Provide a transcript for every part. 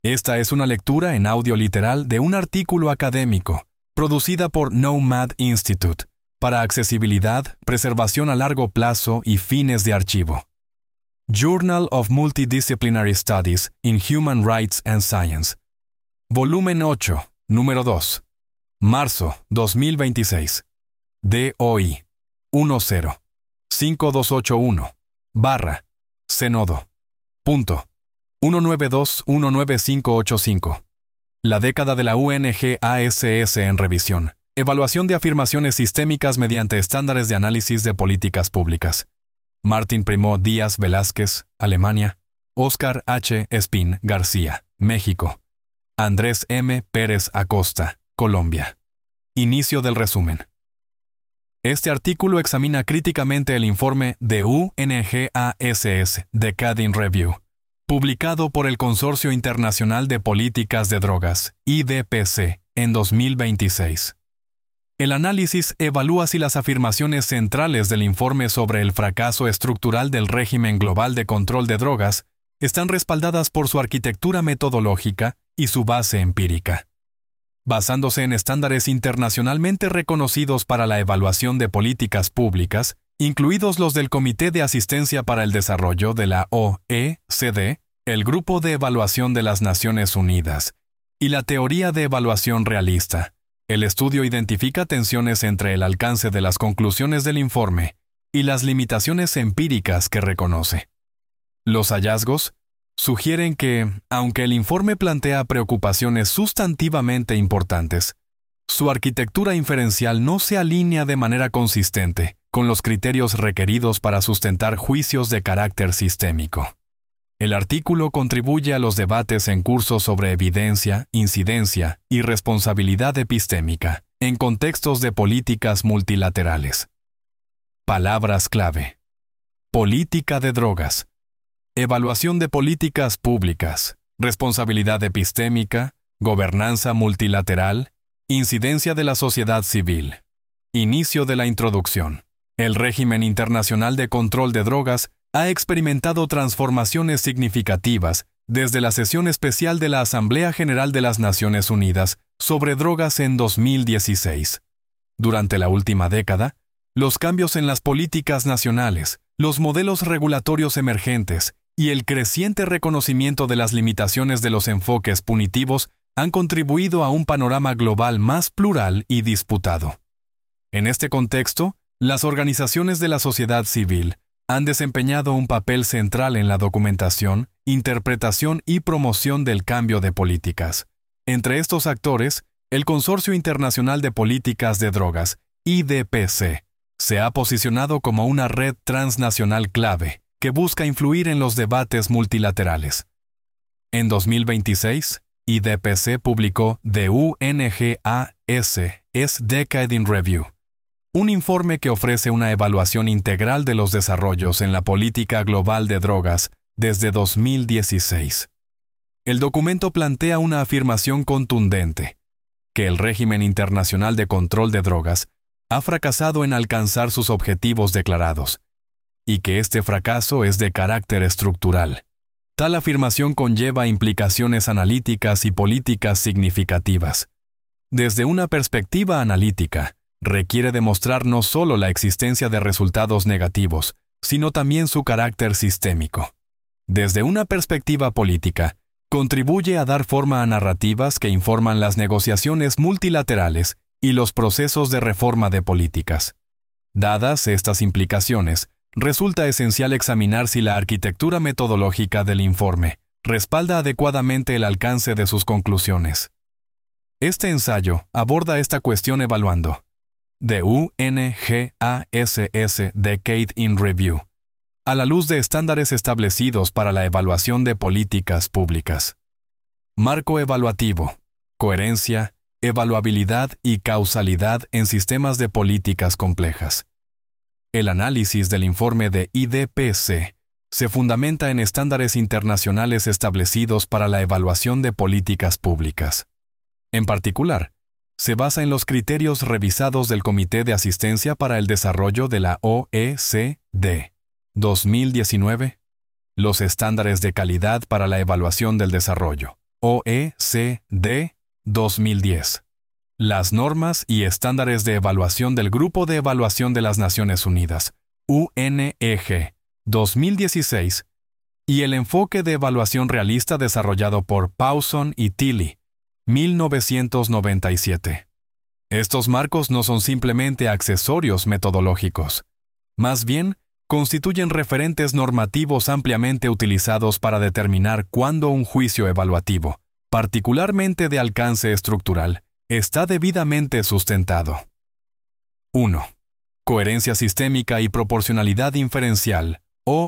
Esta es una lectura en audio literal de un artículo académico, producida por Nomad Institute, para accesibilidad, preservación a largo plazo y fines de archivo. Journal of Multidisciplinary Studies in Human Rights and Science. Volumen 8, número 2. Marzo 2026. DOI 10-5281 Cenodo. 192-19585. La década de la UNGASS en revisión. Evaluación de afirmaciones sistémicas mediante estándares de análisis de políticas públicas. Martín Primo Díaz Velázquez, Alemania. Óscar H. Espín García, México. Andrés M. Pérez Acosta, Colombia. Inicio del resumen. Este artículo examina críticamente el informe de UNGASS Decade in Review, publicado por el Consorcio Internacional de Políticas de Drogas, IDPC, en 2026. El análisis evalúa si las afirmaciones centrales del informe sobre el fracaso estructural del régimen global de control de drogas están respaldadas por su arquitectura metodológica y su base empírica. Basándose en estándares internacionalmente reconocidos para la evaluación de políticas públicas, incluidos los del Comité de Asistencia para el Desarrollo de la OECD, el Grupo de Evaluación de las Naciones Unidas, y la teoría de evaluación realista, el estudio identifica tensiones entre el alcance de las conclusiones del informe y las limitaciones empíricas que reconoce. Los hallazgos sugieren que, aunque el informe plantea preocupaciones sustantivamente importantes, su arquitectura inferencial no se alinea de manera consistente con los criterios requeridos para sustentar juicios de carácter sistémico. El artículo contribuye a los debates en curso sobre evidencia, incidencia y responsabilidad epistémica en contextos de políticas multilaterales. Palabras clave. Política de drogas. Evaluación de políticas públicas. Responsabilidad epistémica. Gobernanza multilateral. Incidencia de la sociedad civil. Inicio de la introducción. El régimen internacional de control de drogas ha experimentado transformaciones significativas desde la sesión especial de la Asamblea General de las Naciones Unidas sobre drogas en 2016. Durante la última década, los cambios en las políticas nacionales, los modelos regulatorios emergentes y el creciente reconocimiento de las limitaciones de los enfoques punitivos han contribuido a un panorama global más plural y disputado. En este contexto, las organizaciones de la sociedad civil han desempeñado un papel central en la documentación, interpretación y promoción del cambio de políticas. Entre estos actores, el Consorcio Internacional de Políticas de Drogas, IDPC, se ha posicionado como una red transnacional clave que busca influir en los debates multilaterales. En 2026, IDPC publicó The UNGASS Decade in Review, un informe que ofrece una evaluación integral de los desarrollos en la política global de drogas desde 2016. El documento plantea una afirmación contundente, que el régimen internacional de control de drogas ha fracasado en alcanzar sus objetivos declarados, y que este fracaso es de carácter estructural. Tal afirmación conlleva implicaciones analíticas y políticas significativas. Desde una perspectiva analítica, requiere demostrar no solo la existencia de resultados negativos, sino también su carácter sistémico. Desde una perspectiva política, contribuye a dar forma a narrativas que informan las negociaciones multilaterales y los procesos de reforma de políticas. Dadas estas implicaciones, resulta esencial examinar si la arquitectura metodológica del informe respalda adecuadamente el alcance de sus conclusiones. Este ensayo aborda esta cuestión evaluando The UNGASS Decade in Review, a la luz de estándares establecidos para la evaluación de políticas públicas. Marco evaluativo, coherencia, evaluabilidad y causalidad en sistemas de políticas complejas. El análisis del informe de IDPC se fundamenta en estándares internacionales establecidos para la evaluación de políticas públicas. En particular, se basa en los criterios revisados del Comité de Asistencia para el Desarrollo de la OECD, 2019, los estándares de calidad para la evaluación del desarrollo, OECD 2010. Las normas y estándares de evaluación del Grupo de Evaluación de las Naciones Unidas, UNEG 2016, y el enfoque de evaluación realista desarrollado por Pawson y Tilley, 1997. Estos marcos no son simplemente accesorios metodológicos. Más bien, constituyen referentes normativos ampliamente utilizados para determinar cuándo un juicio evaluativo, particularmente de alcance estructural, está debidamente sustentado. 1. Coherencia sistémica y proporcionalidad inferencial,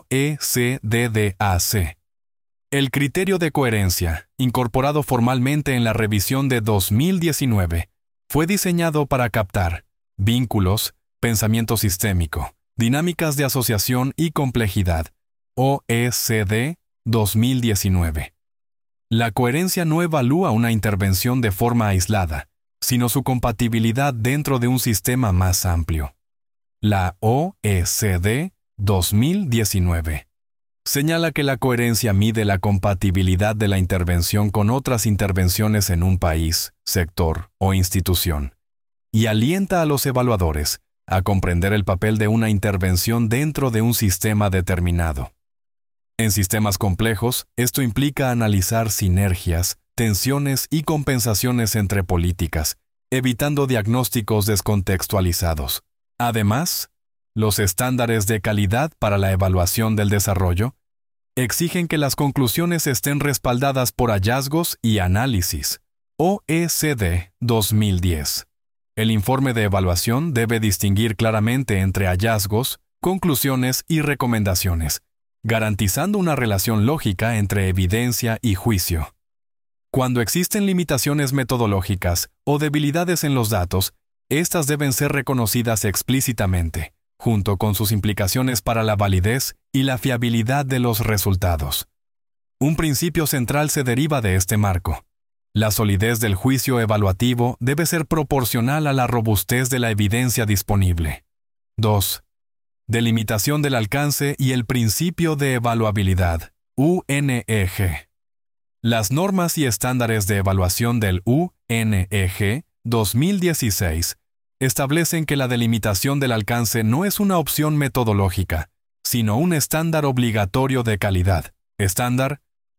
OECDDAC. El criterio de coherencia, incorporado formalmente en la revisión de 2019, fue diseñado para captar vínculos, pensamiento sistémico, dinámicas de asociación y complejidad, OECD 2019. La coherencia no evalúa una intervención de forma aislada, sino su compatibilidad dentro de un sistema más amplio. La OECD 2019 señala que la coherencia mide la compatibilidad de la intervención con otras intervenciones en un país, sector o institución, y alienta a los evaluadores a comprender el papel de una intervención dentro de un sistema determinado. En sistemas complejos, esto implica analizar sinergias, tensiones y compensaciones entre políticas, evitando diagnósticos descontextualizados. Además, los estándares de calidad para la evaluación del desarrollo exigen que las conclusiones estén respaldadas por hallazgos y análisis. OECD 2010. El informe de evaluación debe distinguir claramente entre hallazgos, conclusiones y recomendaciones, garantizando una relación lógica entre evidencia y juicio. Cuando existen limitaciones metodológicas o debilidades en los datos, estas deben ser reconocidas explícitamente, junto con sus implicaciones para la validez y la fiabilidad de los resultados. Un principio central se deriva de este marco. La solidez del juicio evaluativo debe ser proporcional a la robustez de la evidencia disponible. 2. Delimitación del alcance y el principio de evaluabilidad, UNEG. Las normas y estándares de evaluación del UNEG 2016 establecen que la delimitación del alcance no es una opción metodológica, sino un estándar obligatorio de calidad, estándar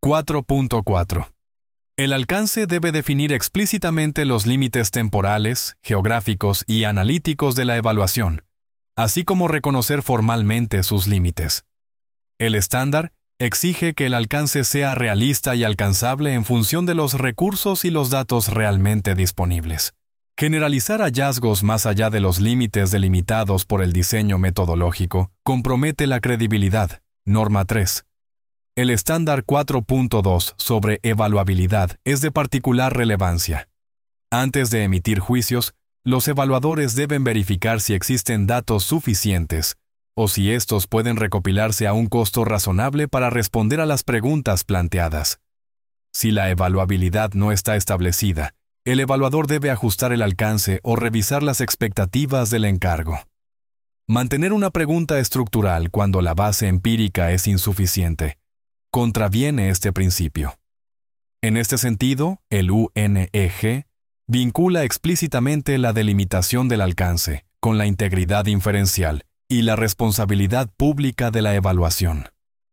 4.4. El alcance debe definir explícitamente los límites temporales, geográficos y analíticos de la evaluación, así como reconocer formalmente sus límites. El estándar exige que el alcance sea realista y alcanzable en función de los recursos y los datos realmente disponibles. Generalizar hallazgos más allá de los límites delimitados por el diseño metodológico compromete la credibilidad. Norma 3. El estándar 4.2 sobre evaluabilidad es de particular relevancia. Antes de emitir juicios, los evaluadores deben verificar si existen datos suficientes o si estos pueden recopilarse a un costo razonable para responder a las preguntas planteadas. Si la evaluabilidad no está establecida, el evaluador debe ajustar el alcance o revisar las expectativas del encargo. Mantener una pregunta estructural cuando la base empírica es insuficiente contraviene este principio. En este sentido, el UNEG vincula explícitamente la delimitación del alcance con la integridad inferencial y la responsabilidad pública de la evaluación.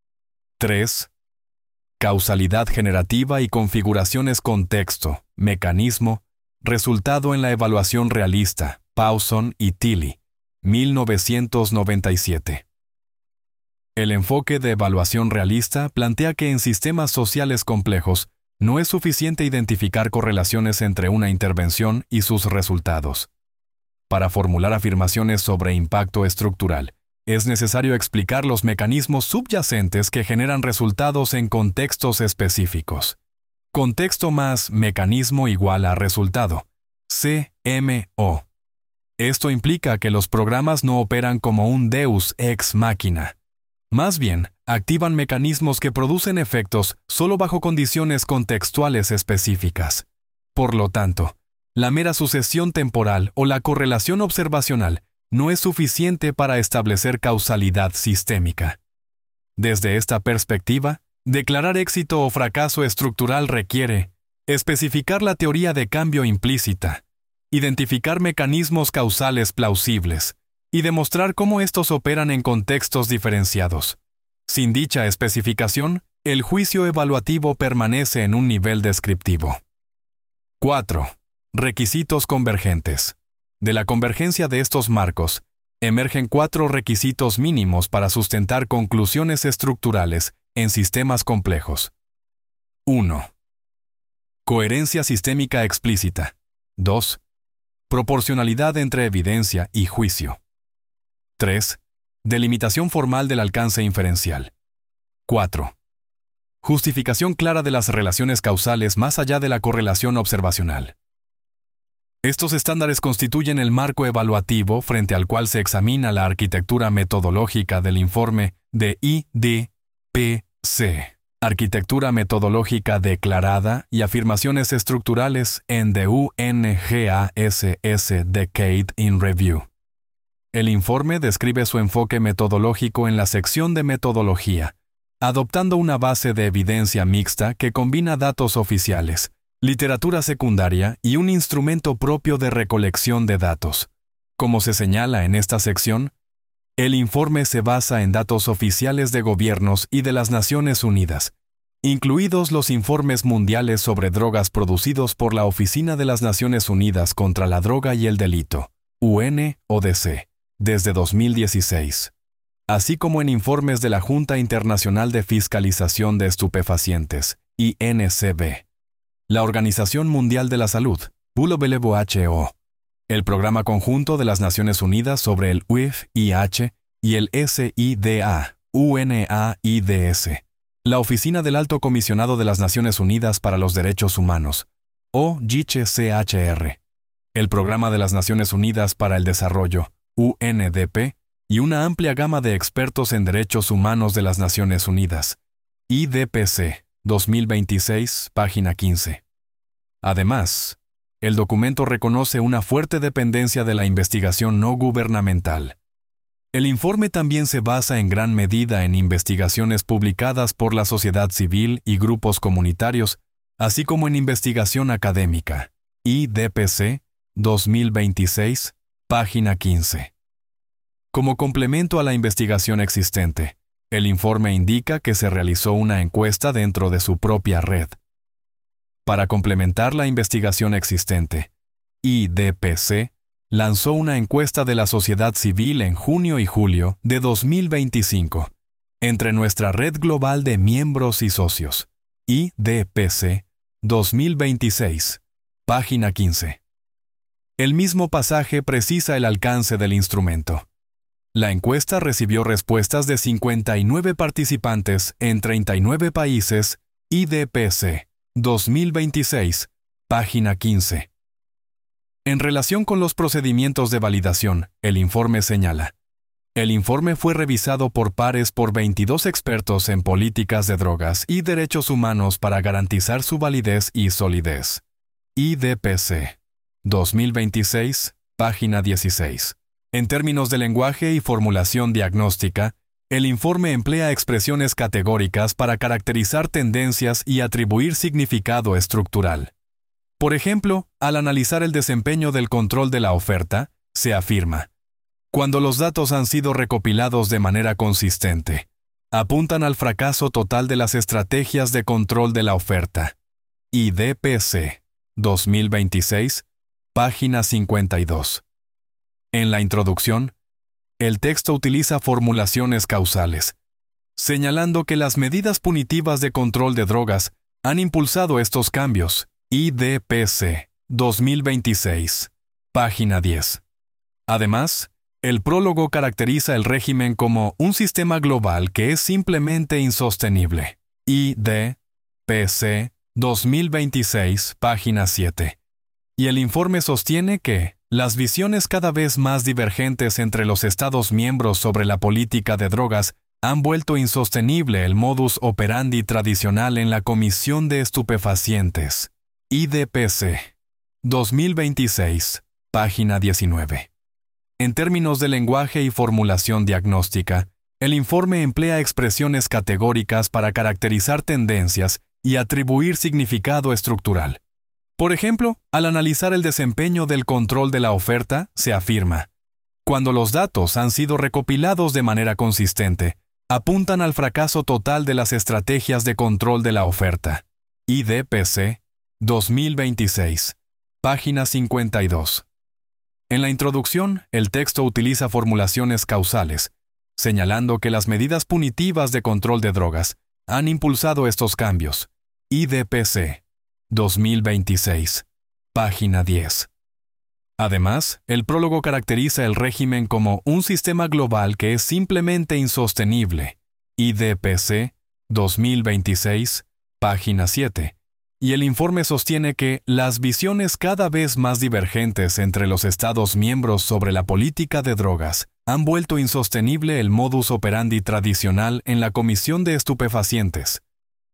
3. Causalidad generativa y configuraciones contexto, mecanismo, resultado en la evaluación realista, Pawson y Tilley, 1997. El enfoque de evaluación realista plantea que en sistemas sociales complejos no es suficiente identificar correlaciones entre una intervención y sus resultados. Para formular afirmaciones sobre impacto estructural, es necesario explicar los mecanismos subyacentes que generan resultados en contextos específicos. Contexto más mecanismo igual a resultado, CMO. Esto implica que los programas no operan como un deus ex machina. Más bien, activan mecanismos que producen efectos solo bajo condiciones contextuales específicas. Por lo tanto, la mera sucesión temporal o la correlación observacional no es suficiente para establecer causalidad sistémica. Desde esta perspectiva, declarar éxito o fracaso estructural requiere especificar la teoría de cambio implícita, identificar mecanismos causales plausibles y demostrar cómo estos operan en contextos diferenciados. Sin dicha especificación, el juicio evaluativo permanece en un nivel descriptivo. 4. Requisitos convergentes. De la convergencia de estos marcos, emergen 4 requisitos mínimos para sustentar conclusiones estructurales en sistemas complejos. 1. Coherencia sistémica explícita. 2. Proporcionalidad entre evidencia y juicio. 3. Delimitación formal del alcance inferencial. 4. Justificación clara de las relaciones causales más allá de la correlación observacional. Estos estándares constituyen el marco evaluativo frente al cual se examina la arquitectura metodológica del informe de IDPC. Arquitectura metodológica declarada y afirmaciones estructurales en the UNGASS Decade in Review. El informe describe su enfoque metodológico en la sección de metodología, adoptando una base de evidencia mixta que combina datos oficiales, literatura secundaria y un instrumento propio de recolección de datos. Como se señala en esta sección, el informe se basa en datos oficiales de gobiernos y de las Naciones Unidas, incluidos los informes mundiales sobre drogas producidos por la Oficina de las Naciones Unidas contra la Droga y el Delito, UNODC, desde 2016, así como en informes de la Junta Internacional de Fiscalización de Estupefacientes, INCB, la Organización Mundial de la Salud, WHO, el Programa Conjunto de las Naciones Unidas sobre el UIF-IH y el SIDA, UNAIDS, la Oficina del Alto Comisionado de las Naciones Unidas para los Derechos Humanos, OGCHR, el Programa de las Naciones Unidas para el Desarrollo, UNDP, y una amplia gama de expertos en derechos humanos de las Naciones Unidas, IDPC, 2026, página 15. Además, el documento reconoce una fuerte dependencia de la investigación no gubernamental. El informe también se basa en gran medida en investigaciones publicadas por la sociedad civil y grupos comunitarios, así como en investigación académica. IDPC, 2026, página 15. Como complemento a la investigación existente, el informe indica que se realizó una encuesta dentro de su propia red. Para complementar la investigación existente, IDPC lanzó una encuesta de la sociedad civil en junio y julio de 2025, entre nuestra red global de miembros y socios, IDPC 2026, página 15. El mismo pasaje precisa el alcance del instrumento. La encuesta recibió respuestas de 59 participantes en 39 países, IDPC 2026, página 15. En relación con los procedimientos de validación, el informe señala: el informe fue revisado por pares por 22 expertos en políticas de drogas y derechos humanos para garantizar su validez y solidez. IDPC 2026, página 16. En términos de lenguaje y formulación diagnóstica, el informe emplea expresiones categóricas para caracterizar tendencias y atribuir significado estructural. Por ejemplo, al analizar el desempeño del control de la oferta, se afirma: cuando los datos han sido recopilados de manera consistente, apuntan al fracaso total de las estrategias de control de la oferta. IDPC 2026, página 52. En la introducción, el texto utiliza formulaciones causales, señalando que las medidas punitivas de control de drogas han impulsado estos cambios. IDPC 2026, página 10. Además, el prólogo caracteriza el régimen como un sistema global que es simplemente insostenible. IDPC 2026, página 7. Y el informe sostiene que las visiones cada vez más divergentes entre los Estados miembros sobre la política de drogas han vuelto insostenible el modus operandi tradicional en la Comisión de Estupefacientes. IDPC 2026, página 19. En términos de lenguaje y formulación diagnóstica, el informe emplea expresiones categóricas para caracterizar tendencias y atribuir significado estructural. Por ejemplo, al analizar el desempeño del control de la oferta, se afirma: cuando los datos han sido recopilados de manera consistente, apuntan al fracaso total de las estrategias de control de la oferta. IDPC 2026, página 52. En la introducción, el texto utiliza formulaciones causales, señalando que las medidas punitivas de control de drogas han impulsado estos cambios. IDPC 2026, página 10. Además, el prólogo caracteriza el régimen como un sistema global que es simplemente insostenible. IDPC 2026, página 7. Y el informe sostiene que las visiones cada vez más divergentes entre los Estados miembros sobre la política de drogas han vuelto insostenible el modus operandi tradicional en la Comisión de Estupefacientes.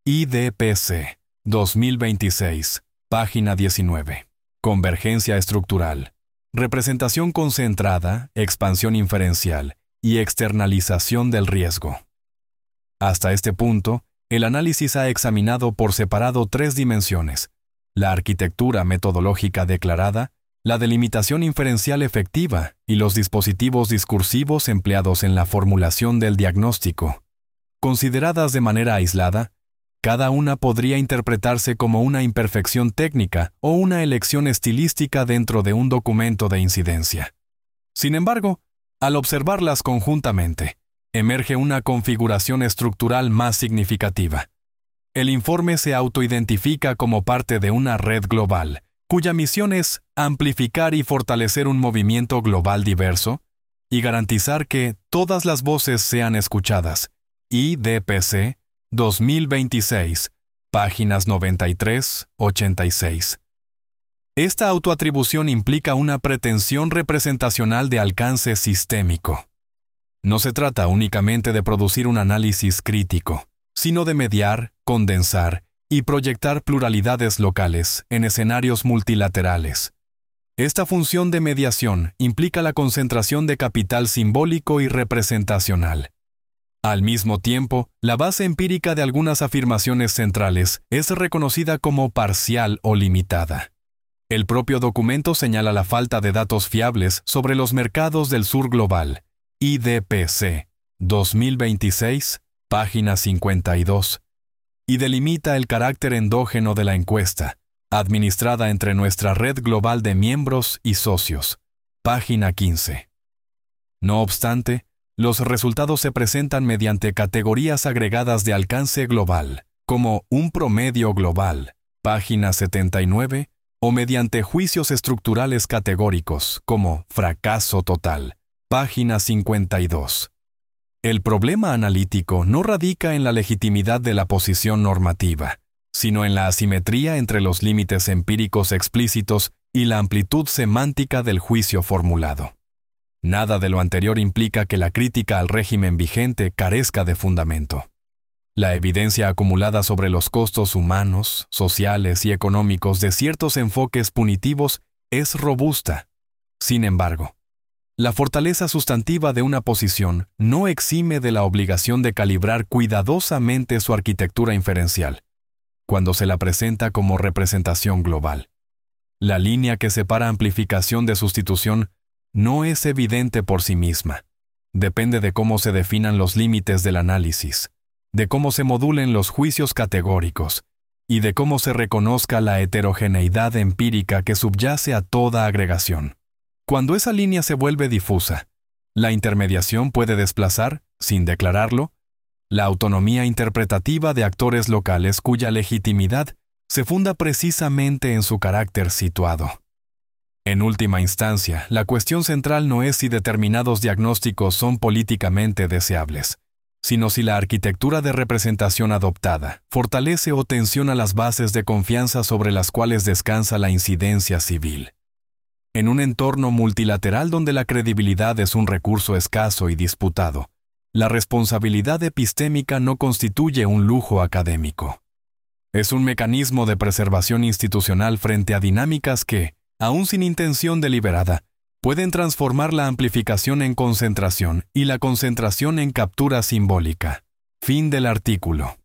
IDPC 2026, página 19. Convergencia estructural, representación concentrada, expansión inferencial y externalización del riesgo. Hasta este punto, el análisis ha examinado por separado tres dimensiones: la arquitectura metodológica declarada, la delimitación inferencial efectiva y los dispositivos discursivos empleados en la formulación del diagnóstico. Consideradas de manera aislada, cada una podría interpretarse como una imperfección técnica o una elección estilística dentro de un documento de incidencia. Sin embargo, al observarlas conjuntamente, emerge una configuración estructural más significativa. El informe se autoidentifica como parte de una red global, cuya misión es amplificar y fortalecer un movimiento global diverso y garantizar que todas las voces sean escuchadas. IDPC 2026, páginas 93-86. Esta autoatribución implica una pretensión representacional de alcance sistémico. No se trata únicamente de producir un análisis crítico, sino de mediar, condensar y proyectar pluralidades locales en escenarios multilaterales. Esta función de mediación implica la concentración de capital simbólico y representacional. Al mismo tiempo, la base empírica de algunas afirmaciones centrales es reconocida como parcial o limitada. El propio documento señala la falta de datos fiables sobre los mercados del sur global. IDPC 2026, página 52, y delimita el carácter endógeno de la encuesta, administrada entre nuestra red global de miembros y socios, página 15. No obstante, los resultados se presentan mediante categorías agregadas de alcance global, como un promedio global, página 79, o mediante juicios estructurales categóricos, como fracaso total, página 52. El problema analítico no radica en la legitimidad de la posición normativa, sino en la asimetría entre los límites empíricos explícitos y la amplitud semántica del juicio formulado. Nada de lo anterior implica que la crítica al régimen vigente carezca de fundamento. La evidencia acumulada sobre los costos humanos, sociales y económicos de ciertos enfoques punitivos es robusta. Sin embargo, la fortaleza sustantiva de una posición no exime de la obligación de calibrar cuidadosamente su arquitectura inferencial, cuando se la presenta como representación global. La línea que separa amplificación de sustitución no es evidente por sí misma. Depende de cómo se definan los límites del análisis, de cómo se modulen los juicios categóricos y de cómo se reconozca la heterogeneidad empírica que subyace a toda agregación. Cuando esa línea se vuelve difusa, la intermediación puede desplazar, sin declararlo, la autonomía interpretativa de actores locales cuya legitimidad se funda precisamente en su carácter situado. En última instancia, la cuestión central no es si determinados diagnósticos son políticamente deseables, sino si la arquitectura de representación adoptada fortalece o tensiona las bases de confianza sobre las cuales descansa la incidencia civil. En un entorno multilateral donde la credibilidad es un recurso escaso y disputado, la responsabilidad epistémica no constituye un lujo académico. Es un mecanismo de preservación institucional frente a dinámicas que, aun sin intención deliberada, pueden transformar la amplificación en concentración y la concentración en captura simbólica. Fin del artículo.